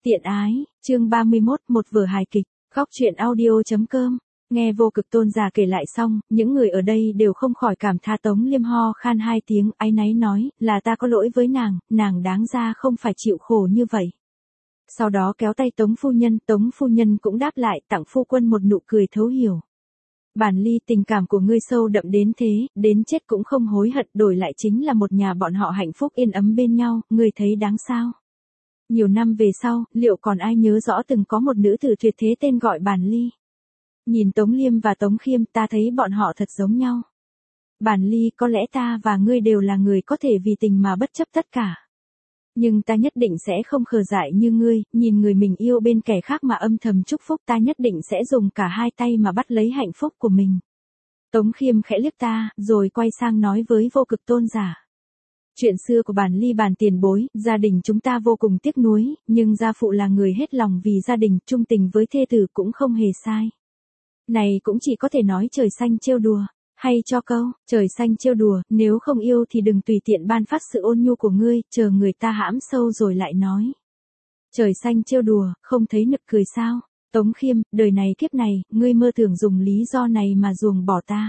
Tiện ái, chương 31, một vở hài kịch, góc truyện audio.com. Nghe Vô Cực Tôn giả kể lại xong, những người ở đây đều không khỏi cảm tha. Tống Liêm ho khan hai tiếng, áy náy nói, là ta có lỗi với nàng đáng ra không phải chịu khổ như vậy. Sau đó kéo tay Tống phu nhân cũng đáp lại, tặng phu quân một nụ cười thấu hiểu. Bản Ly, tình cảm của ngươi sâu đậm đến thế, đến chết cũng không hối hận, đổi lại chính là một nhà bọn họ hạnh phúc yên ấm bên nhau, ngươi thấy đáng sao? Nhiều năm về sau, liệu còn ai nhớ rõ từng có một nữ tử tuyệt thế tên gọi Bản Ly? Nhìn Tống Liêm và Tống Khiêm, ta thấy bọn họ thật giống nhau. Bản Ly, có lẽ ta và ngươi đều là người có thể vì tình mà bất chấp tất cả. Nhưng ta nhất định sẽ không khờ dại như ngươi, nhìn người mình yêu bên kẻ khác mà âm thầm chúc phúc. Ta nhất định sẽ dùng cả hai tay mà bắt lấy hạnh phúc của mình. Tống Khiêm khẽ liếc ta, rồi quay sang nói với Vô Cực Tôn giả. Chuyện xưa của Bản Ly Bản tiền bối, gia đình chúng ta vô cùng tiếc nuối, nhưng gia phụ là người hết lòng vì gia đình, trung tình với thê tử cũng không hề sai. Này cũng chỉ có thể nói trời xanh trêu đùa, hay cho câu, trời xanh trêu đùa, nếu không yêu thì đừng tùy tiện ban phát sự ôn nhu của ngươi, chờ người ta hãm sâu rồi lại nói. Trời xanh trêu đùa, không thấy nực cười sao? Tống Khiêm, đời này kiếp này, ngươi mơ tưởng dùng lý do này mà ruồng bỏ ta.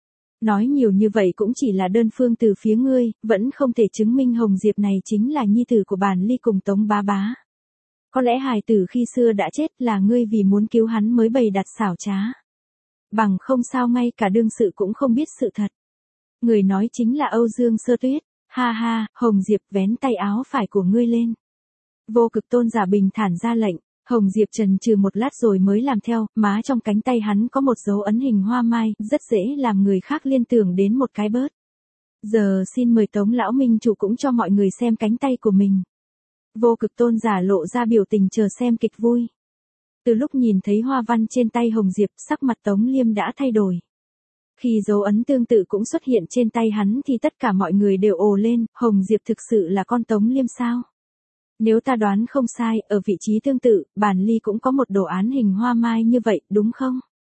Nói nhiều như vậy cũng chỉ là đơn phương từ phía ngươi, vẫn không thể chứng minh Hồng Diệp này chính là nhi tử của Bản Ly cùng Tống bá bá. Có lẽ hài tử khi xưa đã chết là ngươi vì muốn cứu hắn mới bày đặt xảo trá. Bằng không sao ngay cả đương sự cũng không biết sự thật. Người nói chính là Âu Dương Sơ Tuyết. Ha ha, Hồng Diệp, vén tay áo phải của ngươi lên. Vô Cực Tôn giả bình thản ra lệnh. Hồng Diệp chần chừ một lát rồi mới làm theo, má trong cánh tay hắn có một dấu ấn hình hoa mai, rất dễ làm người khác liên tưởng đến một cái bớt. Giờ xin mời Tống lão minh chủ cũng cho mọi người xem cánh tay của mình. Vô Cực Tôn giả lộ ra biểu tình chờ xem kịch vui. Từ lúc nhìn thấy hoa văn trên tay Hồng Diệp, sắc mặt Tống Liêm đã thay đổi. Khi dấu ấn tương tự cũng xuất hiện trên tay hắn thì tất cả mọi người đều ồ lên, Hồng Diệp thực sự là con Tống Liêm sao? Nếu ta đoán không sai, ở vị trí tương tự, Bản Ly cũng có một đồ án hình hoa mai như vậy, đúng không?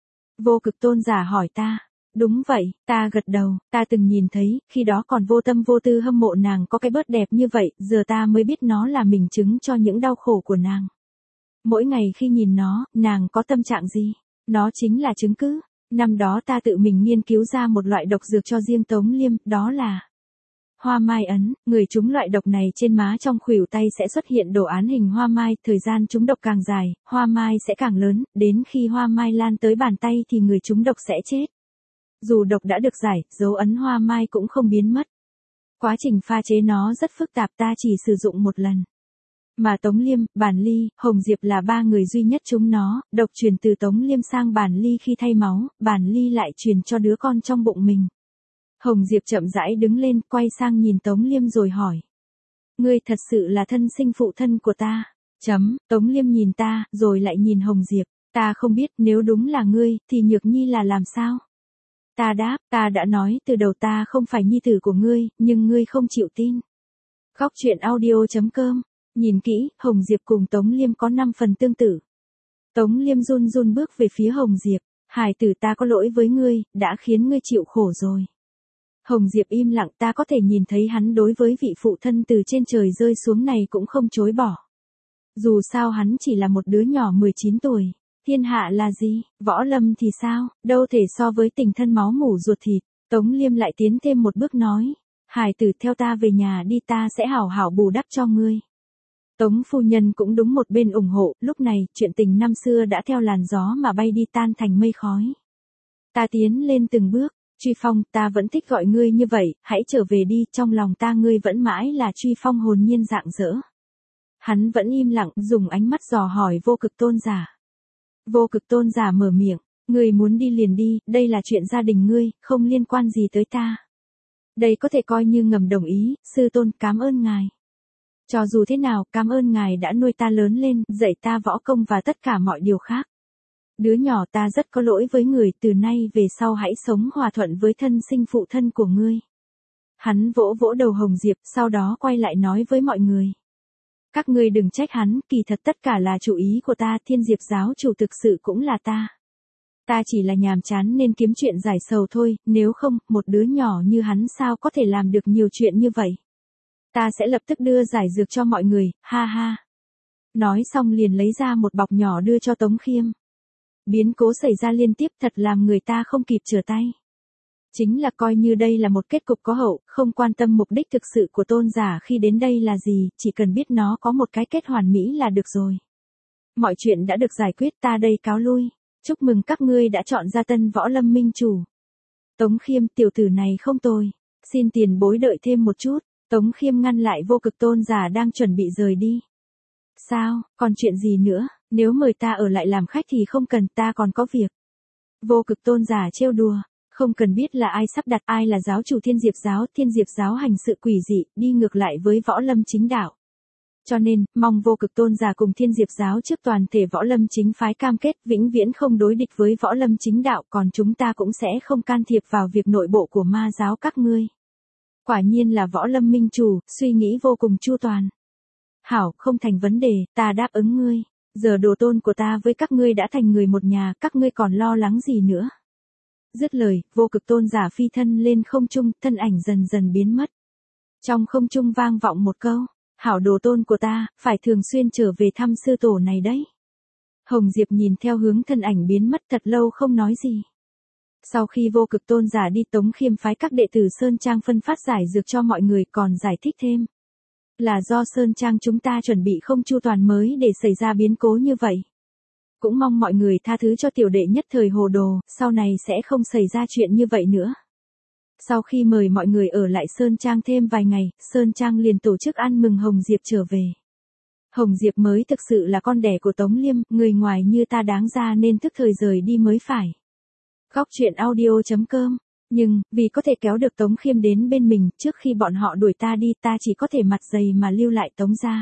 Vô Cực Tôn giả hỏi ta. Đúng vậy, ta gật đầu, ta từng nhìn thấy, khi đó còn vô tâm vô tư hâm mộ nàng có cái bớt đẹp như vậy, giờ ta mới biết nó là minh chứng cho những đau khổ của nàng. Mỗi ngày khi nhìn nó, nàng có tâm trạng gì? Nó chính là chứng cứ. Năm đó ta tự mình nghiên cứu ra một loại độc dược cho riêng Tống Liêm, đó là hoa mai ấn. Người trúng loại độc này trên má trong khuỷu tay sẽ xuất hiện đồ án hình hoa mai, thời gian trúng độc càng dài, hoa mai sẽ càng lớn, đến khi hoa mai lan tới bàn tay thì người trúng độc sẽ chết. Dù độc đã được giải, dấu ấn hoa mai cũng không biến mất. Quá trình pha chế nó rất phức tạp, ta chỉ sử dụng một lần. Mà Tống Liêm, Bản Ly, Hồng Diệp là ba người duy nhất chúng nó, độc truyền từ Tống Liêm sang Bản Ly khi thay máu, Bản Ly lại truyền cho đứa con trong bụng mình. Hồng Diệp chậm rãi đứng lên, quay sang nhìn Tống Liêm rồi hỏi. Ngươi thật sự là thân sinh phụ thân của ta? Tống Liêm nhìn ta, rồi lại nhìn Hồng Diệp. Ta không biết, nếu đúng là ngươi, thì Nhược Nhi là làm sao? Ta đáp, ta đã nói từ đầu ta không phải nhi tử của ngươi, nhưng ngươi không chịu tin. Góc truyện audio.com. Nhìn kỹ, Hồng Diệp cùng Tống Liêm có 5 phần tương tự. Tống Liêm run run bước về phía Hồng Diệp. Hài tử, ta có lỗi với ngươi, đã khiến ngươi chịu khổ rồi. Hồng Diệp im lặng, ta có thể nhìn thấy hắn đối với vị phụ thân từ trên trời rơi xuống này cũng không chối bỏ. Dù sao hắn chỉ là một đứa nhỏ 19 tuổi. Thiên hạ là gì? Võ lâm thì sao? Đâu thể so với tình thân máu mủ ruột thịt. Tống Liêm lại tiến thêm một bước nói. Hài tử, theo ta về nhà đi, ta sẽ hảo hảo bù đắp cho ngươi. Tống phu nhân cũng đúng một bên ủng hộ, lúc này, chuyện tình năm xưa đã theo làn gió mà bay đi tan thành mây khói. Ta tiến lên từng bước. Truy Phong, ta vẫn thích gọi ngươi như vậy, hãy trở về đi, trong lòng ta ngươi vẫn mãi là Truy Phong hồn nhiên rạng rỡ. Hắn vẫn im lặng, dùng ánh mắt dò hỏi Vô Cực Tôn giả. Vô Cực Tôn giả mở miệng, ngươi muốn đi liền đi, đây là chuyện gia đình ngươi, không liên quan gì tới ta. Đây có thể coi như ngầm đồng ý, sư tôn, cảm ơn ngài. Cho dù thế nào, cảm ơn ngài đã nuôi ta lớn lên, dạy ta võ công và tất cả mọi điều khác. Đứa nhỏ, ta rất có lỗi với người, từ nay về sau hãy sống hòa thuận với thân sinh phụ thân của ngươi. Hắn vỗ vỗ đầu Hồng Diệp, sau đó quay lại nói với mọi người. Các ngươi đừng trách hắn, kỳ thật tất cả là chủ ý của ta, Thiên Diệp giáo chủ thực sự cũng là ta. Ta chỉ là nhàm chán nên kiếm chuyện giải sầu thôi, nếu không, một đứa nhỏ như hắn sao có thể làm được nhiều chuyện như vậy. Ta sẽ lập tức đưa giải dược cho mọi người, ha ha. Nói xong liền lấy ra một bọc nhỏ đưa cho Tống Khiêm. Biến cố xảy ra liên tiếp thật làm người ta không kịp trở tay. Chính là coi như đây là một kết cục có hậu, không quan tâm mục đích thực sự của tôn giả khi đến đây là gì, chỉ cần biết nó có một cái kết hoàn mỹ là được rồi. Mọi chuyện đã được giải quyết, ta đây cáo lui. Chúc mừng các ngươi đã chọn ra tân võ lâm minh chủ. Tống Khiêm, tiểu tử này không tồi. Xin tiền bối đợi thêm một chút. Tống Khiêm ngăn lại Vô Cực tôn giả đang chuẩn bị rời đi. Sao, còn chuyện gì nữa, nếu mời ta ở lại làm khách thì không cần, ta còn có việc. Vô Cực tôn giả trêu đùa. Không cần biết là ai sắp đặt, ai là giáo chủ Thiên Diệp giáo hành sự quỷ dị, đi ngược lại với võ lâm chính đạo. Cho nên, mong Vô Cực tôn giả cùng Thiên Diệp giáo trước toàn thể võ lâm chính phái cam kết vĩnh viễn không đối địch với võ lâm chính đạo, còn chúng ta cũng sẽ không can thiệp vào việc nội bộ của ma giáo các ngươi. Quả nhiên là võ lâm minh chủ, suy nghĩ vô cùng chu toàn. Hảo, không thành vấn đề, ta đáp ứng ngươi. Giờ đồ tôn của ta với các ngươi đã thành người một nhà, các ngươi còn lo lắng gì nữa. Dứt lời, Vô Cực tôn giả phi thân lên không trung, thân ảnh dần dần biến mất. Trong không trung vang vọng một câu, hảo đồ tôn của ta, phải thường xuyên trở về thăm sư tổ này đấy. Hồng Diệp nhìn theo hướng thân ảnh biến mất thật lâu không nói gì. Sau khi Vô Cực tôn giả đi, Tống Khiêm phái các đệ tử Sơn Trang phân phát giải dược cho mọi người, còn giải thích thêm. Là do Sơn Trang chúng ta chuẩn bị không chu toàn mới để xảy ra biến cố như vậy. Cũng mong mọi người tha thứ cho tiểu đệ nhất thời hồ đồ, sau này sẽ không xảy ra chuyện như vậy nữa. Sau khi mời mọi người ở lại Sơn Trang thêm vài ngày, Sơn Trang liền tổ chức ăn mừng Hồng Diệp trở về. Hồng Diệp mới thực sự là con đẻ của Tống Liêm, người ngoài như ta đáng ra nên thức thời rời đi mới phải. Góc truyện audio.com. Nhưng, vì có thể kéo được Tống Khiêm đến bên mình, trước khi bọn họ đuổi ta đi, ta chỉ có thể mặt dày mà lưu lại Tống gia.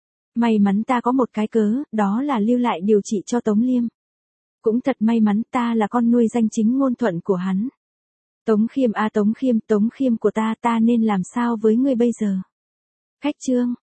May mắn ta có một cái cớ, đó là lưu lại điều trị cho Tống Liêm. Cũng thật may mắn, ta là con nuôi danh chính ngôn thuận của hắn. Tống Khiêm à Tống Khiêm của ta nên làm sao với ngươi bây giờ? Khách chương.